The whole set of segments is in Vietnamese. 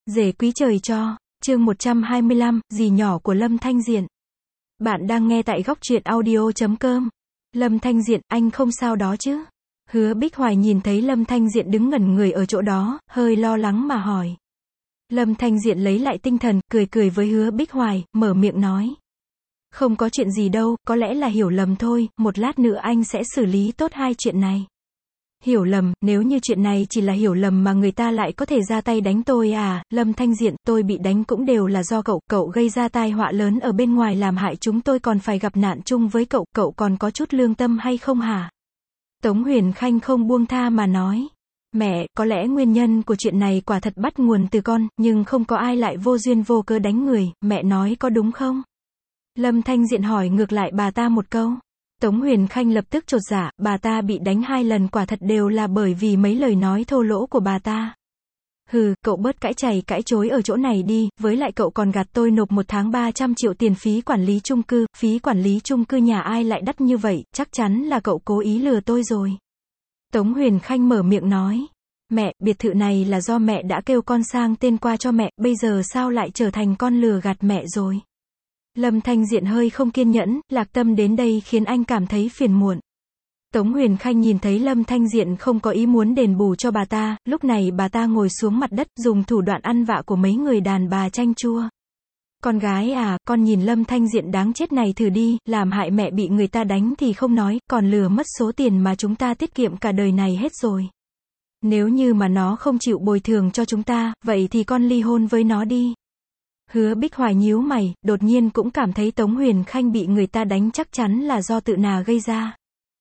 Rể quý trời cho, chương 125, dì nhỏ của Lâm Thanh Diện. Bạn đang nghe tại góc truyện audio.com. Lâm Thanh Diện, anh không sao đó chứ? Hứa Bích Hoài nhìn thấy Lâm Thanh Diện đứng ngẩn người ở chỗ đó, hơi lo lắng mà hỏi. Lâm Thanh Diện lấy lại tinh thần, cười với Hứa Bích Hoài, mở miệng nói. Không có chuyện gì đâu, có lẽ là hiểu lầm thôi, một lát nữa anh sẽ xử lý tốt hai chuyện này. Hiểu lầm, nếu như chuyện này chỉ là hiểu lầm mà người ta lại có thể ra tay đánh tôi à, Lâm Thanh Diện, tôi bị đánh cũng đều là do cậu gây ra tai họa lớn ở bên ngoài làm hại chúng tôi còn phải gặp nạn chung với cậu còn có chút lương tâm hay không hả? Tống Huyền Khanh không buông tha mà nói. Mẹ, có lẽ nguyên nhân của chuyện này quả thật bắt nguồn từ con, nhưng không có ai lại vô duyên vô cớ đánh người, mẹ nói có đúng không? Lâm Thanh Diện hỏi ngược lại bà ta một câu. Tống Huyền Khanh lập tức chột dạ, bà ta bị đánh 2 lần quả thật đều là bởi vì mấy lời nói thô lỗ của bà ta. Hừ, cậu bớt cãi chày cãi chối ở chỗ này đi, với lại cậu còn gạt tôi nộp 1 tháng 300 triệu tiền phí quản lý chung cư, phí quản lý chung cư nhà ai lại đắt như vậy, chắc chắn là cậu cố ý lừa tôi rồi. Tống Huyền Khanh mở miệng nói. Mẹ, biệt thự này là do mẹ đã kêu con sang tên qua cho mẹ, bây giờ sao lại trở thành con lừa gạt mẹ rồi? Lâm Thanh Diện hơi không kiên nhẫn, Lạc Tâm đến đây khiến anh cảm thấy phiền muộn. Tống Huyền Khanh nhìn thấy Lâm Thanh Diện không có ý muốn đền bù cho bà ta, lúc này bà ta ngồi xuống mặt đất, dùng thủ đoạn ăn vạ của mấy người đàn bà chanh chua. Con gái à, con nhìn Lâm Thanh Diện đáng chết này thử đi, làm hại mẹ bị người ta đánh thì không nói, còn lừa mất số tiền mà chúng ta tiết kiệm cả đời này hết rồi. Nếu như mà nó không chịu bồi thường cho chúng ta, vậy thì con ly hôn với nó đi. Hứa Bích Hoài nhíu mày, đột nhiên cũng cảm thấy Tống Huyền Khanh bị người ta đánh chắc chắn là do tự nà gây ra.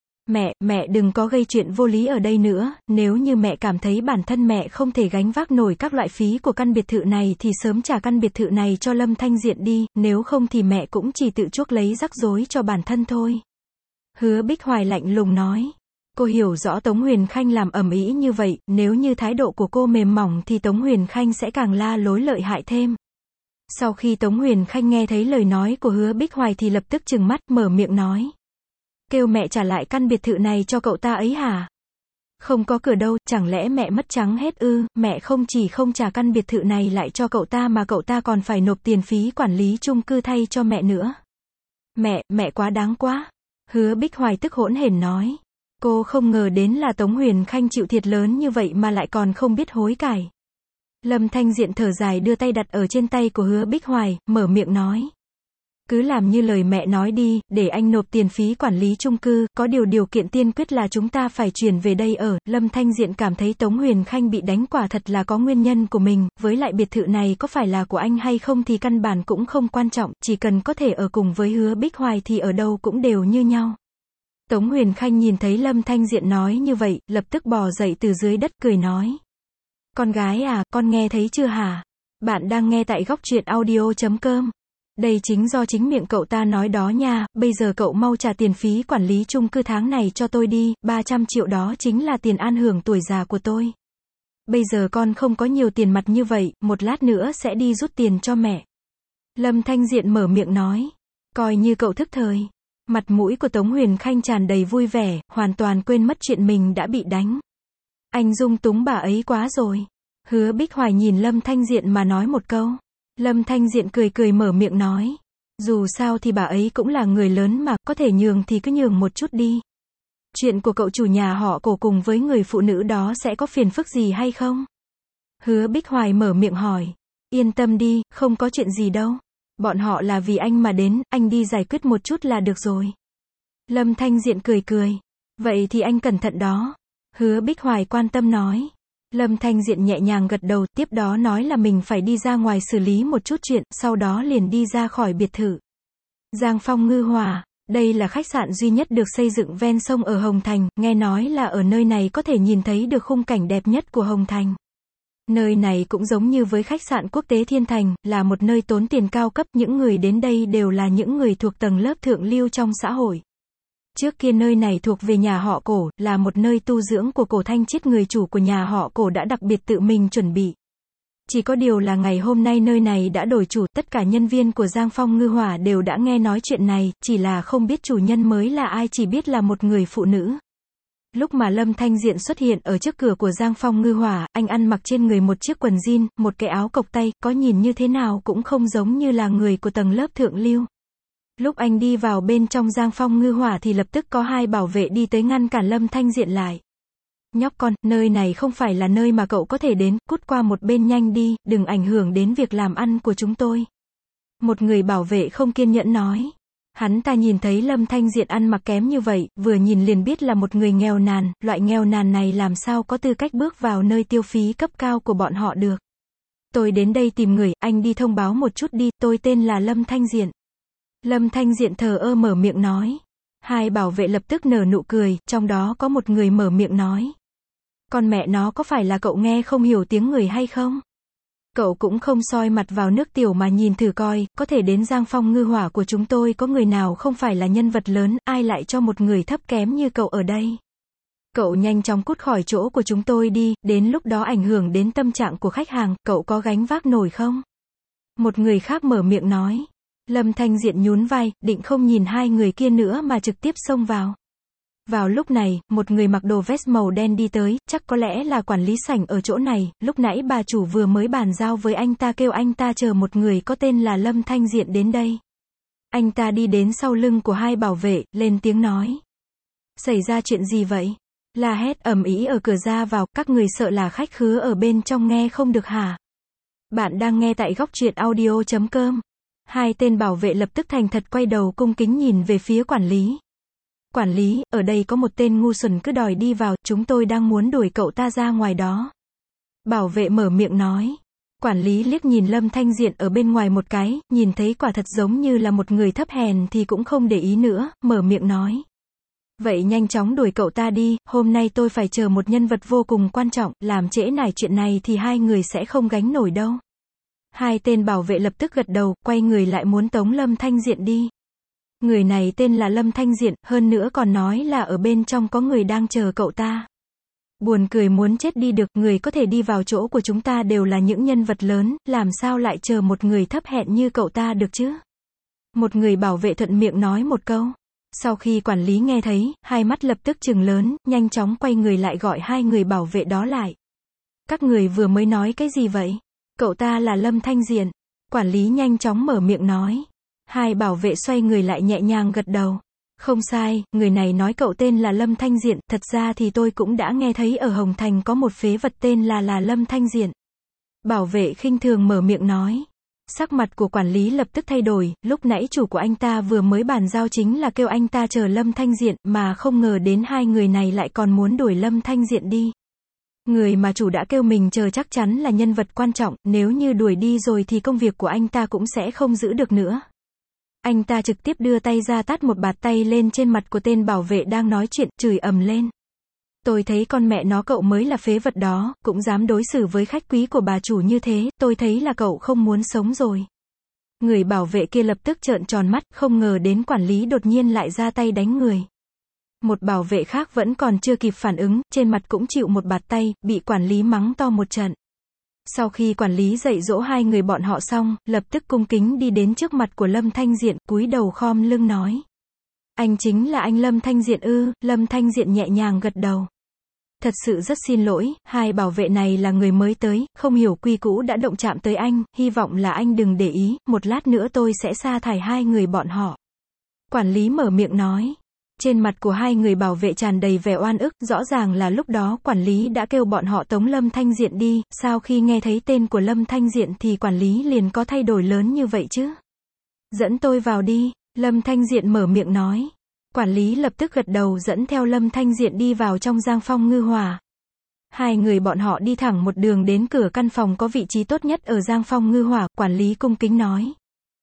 Mẹ đừng có gây chuyện vô lý ở đây nữa, nếu như mẹ cảm thấy bản thân mẹ không thể gánh vác nổi các loại phí của căn biệt thự này thì sớm trả căn biệt thự này cho Lâm Thanh Diện đi, nếu không thì mẹ cũng chỉ tự chuốc lấy rắc rối cho bản thân thôi. Hứa Bích Hoài lạnh lùng nói. Cô hiểu rõ Tống Huyền Khanh làm ầm ĩ như vậy, nếu như thái độ của cô mềm mỏng thì Tống Huyền Khanh sẽ càng la lối lợi hại thêm. Sau khi Tống Huyền Khanh nghe thấy lời nói của Hứa Bích Hoài thì lập tức trừng mắt mở miệng nói. Kêu mẹ trả lại căn biệt thự này cho cậu ta ấy hả? Không có cửa đâu, chẳng lẽ mẹ mất trắng hết ư? Mẹ không chỉ không trả căn biệt thự này lại cho cậu ta mà cậu ta còn phải nộp tiền phí quản lý chung cư thay cho mẹ nữa. Mẹ quá đáng quá. Hứa Bích Hoài tức hỗn hển nói. Cô không ngờ đến là Tống Huyền Khanh chịu thiệt lớn như vậy mà lại còn không biết hối cải. Lâm Thanh Diện thở dài đưa tay đặt ở trên tay của Hứa Bích Hoài, mở miệng nói. Cứ làm như lời mẹ nói đi, để anh nộp tiền phí quản lý chung cư, có điều kiện tiên quyết là chúng ta phải chuyển về đây ở. Lâm Thanh Diện cảm thấy Tống Huyền Khanh bị đánh quả thật là có nguyên nhân của mình, với lại biệt thự này có phải là của anh hay không thì căn bản cũng không quan trọng, chỉ cần có thể ở cùng với Hứa Bích Hoài thì ở đâu cũng đều như nhau. Tống Huyền Khanh nhìn thấy Lâm Thanh Diện nói như vậy, lập tức bò dậy từ dưới đất cười nói. Con gái à, con nghe thấy chưa hả? Bạn đang nghe tại góc truyện audio.com. Đây chính do chính miệng cậu ta nói đó nha, bây giờ cậu mau trả tiền phí quản lý chung cư tháng này cho tôi đi, 300 triệu đó chính là tiền an hưởng tuổi già của tôi. Bây giờ con không có nhiều tiền mặt như vậy, một lát nữa sẽ đi rút tiền cho mẹ. Lâm Thanh Diện mở miệng nói. Coi như cậu thức thời. Mặt mũi của Tống Huyền Khanh tràn đầy vui vẻ, hoàn toàn quên mất chuyện mình đã bị đánh. Anh dung túng bà ấy quá rồi. Hứa Bích Hoài nhìn Lâm Thanh Diện mà nói một câu. Lâm Thanh Diện cười mở miệng nói. Dù sao thì bà ấy cũng là người lớn mà, có thể nhường thì cứ nhường một chút đi. Chuyện của cậu chủ nhà họ Cổ cùng với người phụ nữ đó sẽ có phiền phức gì hay không? Hứa Bích Hoài mở miệng hỏi. Yên tâm đi, không có chuyện gì đâu. Bọn họ là vì anh mà đến, anh đi giải quyết một chút là được rồi. Lâm Thanh Diện cười. Vậy thì anh cẩn thận đó. Hứa Bích Hoài quan tâm nói. Lâm Thanh Diện nhẹ nhàng gật đầu, tiếp đó nói là mình phải đi ra ngoài xử lý một chút chuyện, sau đó liền đi ra khỏi biệt thự. Giang Phong Ngư Hòa, đây là khách sạn duy nhất được xây dựng ven sông ở Hồng Thành, nghe nói là ở nơi này có thể nhìn thấy được khung cảnh đẹp nhất của Hồng Thành. Nơi này cũng giống như với khách sạn quốc tế Thiên Thành, là một nơi tốn tiền cao cấp, những người đến đây đều là những người thuộc tầng lớp thượng lưu trong xã hội. Trước kia nơi này thuộc về nhà họ Cổ, là một nơi tu dưỡng của Cổ Thanh Chiết, người chủ của nhà họ Cổ đã đặc biệt tự mình chuẩn bị. Chỉ có điều là ngày hôm nay nơi này đã đổi chủ, tất cả nhân viên của Giang Phong Ngư Hỏa đều đã nghe nói chuyện này, chỉ là không biết chủ nhân mới là ai, chỉ biết là một người phụ nữ. Lúc mà Lâm Thanh Diện xuất hiện ở trước cửa của Giang Phong Ngư Hỏa, anh ăn mặc trên người một chiếc quần jean, một cái áo cộc tay, có nhìn như thế nào cũng không giống như là người của tầng lớp thượng lưu. Lúc anh đi vào bên trong Giang Phong Ngư Hỏa thì lập tức có hai bảo vệ đi tới ngăn cản Lâm Thanh Diện lại. Nhóc con, nơi này không phải là nơi mà cậu có thể đến, cút qua một bên nhanh đi, đừng ảnh hưởng đến việc làm ăn của chúng tôi. Một người bảo vệ không kiên nhẫn nói. Hắn ta nhìn thấy Lâm Thanh Diện ăn mặc kém như vậy, vừa nhìn liền biết là một người nghèo nàn, loại nghèo nàn này làm sao có tư cách bước vào nơi tiêu phí cấp cao của bọn họ được. Tôi đến đây tìm người, anh đi thông báo một chút đi, tôi tên là Lâm Thanh Diện. Lâm Thanh Diện thờ ơ mở miệng nói. Hai bảo vệ lập tức nở nụ cười, trong đó có một người mở miệng nói. Con mẹ nó có phải là cậu nghe không hiểu tiếng người hay không? Cậu cũng không soi mặt vào nước tiểu mà nhìn thử coi, có thể đến Giang Phong Ngư Hỏa của chúng tôi có người nào không phải là nhân vật lớn, ai lại cho một người thấp kém như cậu ở đây? Cậu nhanh chóng cút khỏi chỗ của chúng tôi đi, đến lúc đó ảnh hưởng đến tâm trạng của khách hàng, cậu có gánh vác nổi không? Một người khác mở miệng nói. Lâm Thanh Diện nhún vai, định không nhìn hai người kia nữa mà trực tiếp xông vào. Vào lúc này, một người mặc đồ vest màu đen đi tới, chắc có lẽ là quản lý sảnh ở chỗ này, lúc nãy bà chủ vừa mới bàn giao với anh ta kêu anh ta chờ một người có tên là Lâm Thanh Diện đến đây. Anh ta đi đến sau lưng của hai bảo vệ, lên tiếng nói. Xảy ra chuyện gì vậy? La hét ầm ĩ ở cửa ra vào, các người sợ là khách khứa ở bên trong nghe không được hả? Bạn đang nghe tại góc truyện audio.com. Hai tên bảo vệ lập tức thành thật quay đầu cung kính nhìn về phía quản lý. Quản lý, ở đây có một tên ngu xuẩn cứ đòi đi vào, chúng tôi đang muốn đuổi cậu ta ra ngoài đó. Bảo vệ mở miệng nói. Quản lý liếc nhìn Lâm Thanh Diện ở bên ngoài một cái, nhìn thấy quả thật giống như là một người thấp hèn thì cũng không để ý nữa, mở miệng nói. Vậy nhanh chóng đuổi cậu ta đi, hôm nay tôi phải chờ một nhân vật vô cùng quan trọng, làm trễ nải chuyện này thì hai người sẽ không gánh nổi đâu. Hai tên bảo vệ lập tức gật đầu, quay người lại muốn tống Lâm Thanh Diện đi. Người này tên là Lâm Thanh Diện, hơn nữa còn nói là ở bên trong có người đang chờ cậu ta. Buồn cười muốn chết đi được, người có thể đi vào chỗ của chúng ta đều là những nhân vật lớn, làm sao lại chờ một người thấp hèn như cậu ta được chứ? Một người bảo vệ thuận miệng nói một câu. Sau khi quản lý nghe thấy, hai mắt lập tức trừng lớn, nhanh chóng quay người lại gọi hai người bảo vệ đó lại. Các người vừa mới nói cái gì vậy? Cậu ta là Lâm Thanh Diện. Quản lý nhanh chóng mở miệng nói. Hai bảo vệ xoay người lại nhẹ nhàng gật đầu. Không sai, người này nói cậu tên là Lâm Thanh Diện, thật ra thì tôi cũng đã nghe thấy ở Hồng Thành có một phế vật tên là Lâm Thanh Diện. Bảo vệ khinh thường mở miệng nói. Sắc mặt của quản lý lập tức thay đổi, lúc nãy chủ của anh ta vừa mới bàn giao chính là kêu anh ta chờ Lâm Thanh Diện, mà không ngờ đến hai người này lại còn muốn đuổi Lâm Thanh Diện đi. Người mà chủ đã kêu mình chờ chắc chắn là nhân vật quan trọng, nếu như đuổi đi rồi thì công việc của anh ta cũng sẽ không giữ được nữa. Anh ta trực tiếp đưa tay ra tát một bạt tay lên trên mặt của tên bảo vệ đang nói chuyện, chửi ầm lên. Tôi thấy con mẹ nó cậu mới là phế vật đó, cũng dám đối xử với khách quý của bà chủ như thế, tôi thấy là cậu không muốn sống rồi. Người bảo vệ kia lập tức trợn tròn mắt, không ngờ đến quản lý đột nhiên lại ra tay đánh người. Một bảo vệ khác vẫn còn chưa kịp phản ứng, trên mặt cũng chịu một bạt tay, bị quản lý mắng to một trận. Sau khi quản lý dạy dỗ hai người bọn họ xong, lập tức cung kính đi đến trước mặt của Lâm Thanh Diện, cúi đầu khom lưng nói. Anh chính là anh Lâm Thanh Diện ư? Lâm Thanh Diện nhẹ nhàng gật đầu. Thật sự rất xin lỗi, hai bảo vệ này là người mới tới, không hiểu quy cũ đã động chạm tới anh, hy vọng là anh đừng để ý, một lát nữa tôi sẽ sa thải hai người bọn họ. Quản lý mở miệng nói. Trên mặt của hai người bảo vệ tràn đầy vẻ oan ức, rõ ràng là lúc đó quản lý đã kêu bọn họ tống Lâm Thanh Diện đi, sau khi nghe thấy tên của Lâm Thanh Diện thì quản lý liền có thay đổi lớn như vậy chứ. Dẫn tôi vào đi, Lâm Thanh Diện mở miệng nói. Quản lý lập tức gật đầu dẫn theo Lâm Thanh Diện đi vào trong Giang Phong Ngư Hỏa. Hai người bọn họ đi thẳng một đường đến cửa căn phòng có vị trí tốt nhất ở Giang Phong Ngư Hỏa, quản lý cung kính nói.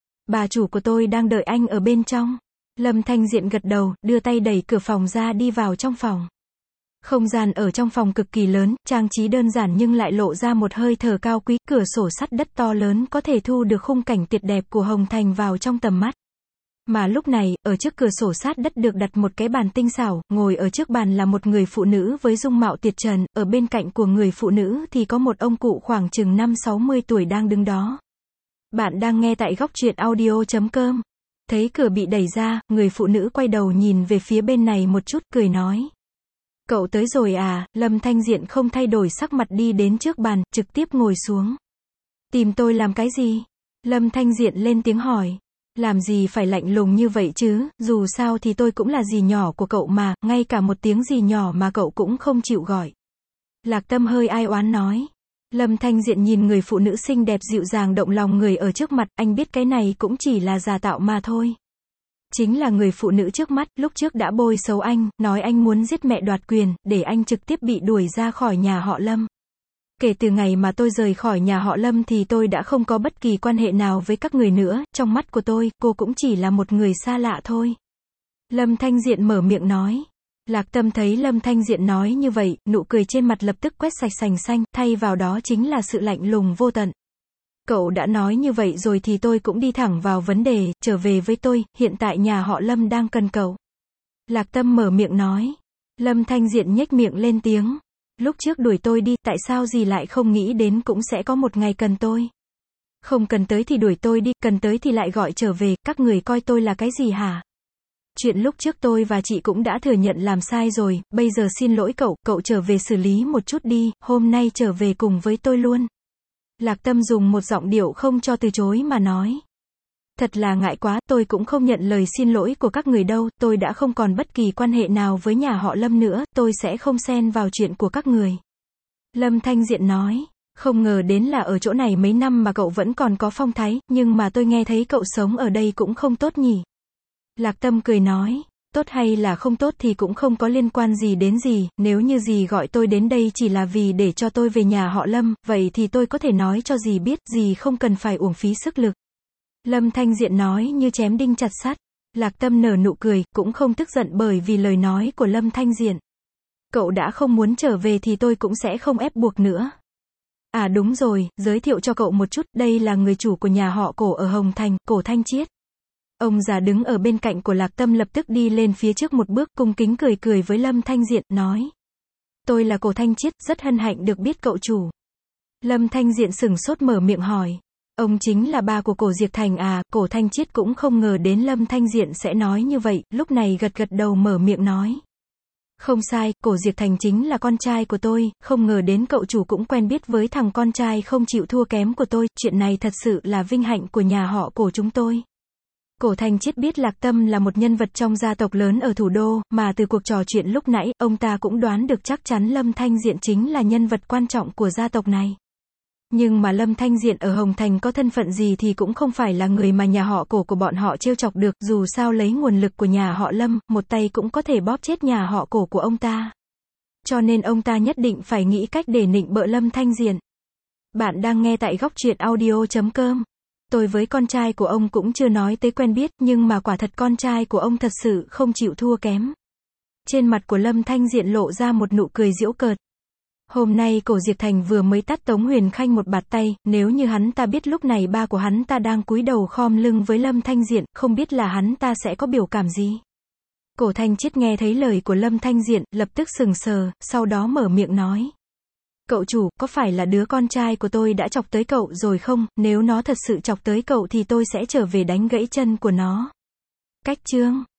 Bà chủ của tôi đang đợi anh ở bên trong. Lâm Thanh Diện gật đầu, đưa tay đẩy cửa phòng ra đi vào trong phòng. Không gian ở trong phòng cực kỳ lớn, trang trí đơn giản nhưng lại lộ ra một hơi thở cao quý, cửa sổ sắt đất to lớn có thể thu được khung cảnh tuyệt đẹp của Hồng Thành vào trong tầm mắt. Mà lúc này, ở trước cửa sổ sát đất được đặt một cái bàn tinh xảo, ngồi ở trước bàn là một người phụ nữ với dung mạo tuyệt trần, ở bên cạnh của người phụ nữ thì có một ông cụ khoảng chừng 50-60 tuổi đang đứng đó. Bạn đang nghe tại góc truyện audio.com. Thấy cửa bị đẩy ra, người phụ nữ quay đầu nhìn về phía bên này một chút, cười nói. Cậu tới rồi à? Lâm Thanh Diện không thay đổi sắc mặt đi đến trước bàn, trực tiếp ngồi xuống. Tìm tôi làm cái gì? Lâm Thanh Diện lên tiếng hỏi. Làm gì phải lạnh lùng như vậy chứ, dù sao thì tôi cũng là dì nhỏ của cậu mà, ngay cả một tiếng dì nhỏ mà cậu cũng không chịu gọi. Lạc Tâm hơi ai oán nói. Lâm Thanh Diện nhìn người phụ nữ xinh đẹp dịu dàng động lòng người ở trước mặt, anh biết cái này cũng chỉ là giả tạo mà thôi. Chính là người phụ nữ trước mắt, lúc trước đã bôi xấu anh, nói anh muốn giết mẹ đoạt quyền, để anh trực tiếp bị đuổi ra khỏi nhà họ Lâm. Kể từ ngày mà tôi rời khỏi nhà họ Lâm thì tôi đã không có bất kỳ quan hệ nào với các người nữa, trong mắt của tôi, cô cũng chỉ là một người xa lạ thôi. Lâm Thanh Diện mở miệng nói. Lạc Tâm thấy Lâm Thanh Diện nói như vậy, nụ cười trên mặt lập tức quét sạch sành xanh, thay vào đó chính là sự lạnh lùng vô tận. Cậu đã nói như vậy rồi thì tôi cũng đi thẳng vào vấn đề, trở về với tôi, hiện tại nhà họ Lâm đang cần cậu. Lạc Tâm mở miệng nói. Lâm Thanh Diện nhếch miệng lên tiếng. Lúc trước đuổi tôi đi, tại sao dì lại không nghĩ đến cũng sẽ có một ngày cần tôi? Không cần tới thì đuổi tôi đi, cần tới thì lại gọi trở về, các người coi tôi là cái gì hả? Chuyện lúc trước tôi và chị cũng đã thừa nhận làm sai rồi, bây giờ xin lỗi cậu trở về xử lý một chút đi, hôm nay trở về cùng với tôi luôn. Lạc Tâm dùng một giọng điệu không cho từ chối mà nói. Thật là ngại quá, tôi cũng không nhận lời xin lỗi của các người đâu, tôi đã không còn bất kỳ quan hệ nào với nhà họ Lâm nữa, tôi sẽ không xen vào chuyện của các người. Lâm Thanh Diện nói, không ngờ đến là ở chỗ này mấy năm mà cậu vẫn còn có phong thái, nhưng mà tôi nghe thấy cậu sống ở đây cũng không tốt nhỉ. Lạc Tâm cười nói, tốt hay là không tốt thì cũng không có liên quan gì đến dì, nếu như dì gọi tôi đến đây chỉ là vì để cho tôi về nhà họ Lâm, vậy thì tôi có thể nói cho dì biết, dì không cần phải uổng phí sức lực. Lâm Thanh Diện nói như chém đinh chặt sắt. Lạc Tâm nở nụ cười, cũng không tức giận bởi vì lời nói của Lâm Thanh Diện. Cậu đã không muốn trở về thì tôi cũng sẽ không ép buộc nữa. À đúng rồi, giới thiệu cho cậu một chút, đây là người chủ của nhà họ Cổ ở Hồng Thành, Cổ Thanh Chiết. Ông già đứng ở bên cạnh của Lạc Tâm lập tức đi lên phía trước một bước, cung kính cười với Lâm Thanh Diện, nói. Tôi là Cổ Thanh Chiết, rất hân hạnh được biết cậu chủ. Lâm Thanh Diện sửng sốt mở miệng hỏi. Ông chính là ba của Cổ Diệp Thành à? Cổ Thanh Chiết cũng không ngờ đến Lâm Thanh Diện sẽ nói như vậy, lúc này gật đầu mở miệng nói. Không sai, Cổ Diệp Thành chính là con trai của tôi, không ngờ đến cậu chủ cũng quen biết với thằng con trai không chịu thua kém của tôi, chuyện này thật sự là vinh hạnh của nhà họ Cổ chúng tôi. Cổ Thanh Chiết biết Lạc Tâm là một nhân vật trong gia tộc lớn ở thủ đô, mà từ cuộc trò chuyện lúc nãy, ông ta cũng đoán được chắc chắn Lâm Thanh Diện chính là nhân vật quan trọng của gia tộc này. Nhưng mà Lâm Thanh Diện ở Hồng Thành có thân phận gì thì cũng không phải là người mà nhà họ Cổ của bọn họ trêu chọc được, dù sao lấy nguồn lực của nhà họ Lâm, một tay cũng có thể bóp chết nhà họ Cổ của ông ta. Cho nên ông ta nhất định phải nghĩ cách để nịnh bợ Lâm Thanh Diện. Bạn đang nghe tại góc truyện audio.com. Tôi với con trai của ông cũng chưa nói tới quen biết, nhưng mà quả thật con trai của ông thật sự không chịu thua kém. Trên mặt của Lâm Thanh Diện lộ ra một nụ cười giễu cợt. Hôm nay Cổ Diệp Thành vừa mới tát Tống Huyền Khanh một bạt tay, nếu như hắn ta biết lúc này ba của hắn ta đang cúi đầu khom lưng với Lâm Thanh Diện, không biết là hắn ta sẽ có biểu cảm gì. Cổ Thanh Chiết nghe thấy lời của Lâm Thanh Diện, lập tức sừng sờ, sau đó mở miệng nói. Cậu chủ, có phải là đứa con trai của tôi đã chọc tới cậu rồi không? Nếu nó thật sự chọc tới cậu thì tôi sẽ trở về đánh gãy chân của nó. Cách chương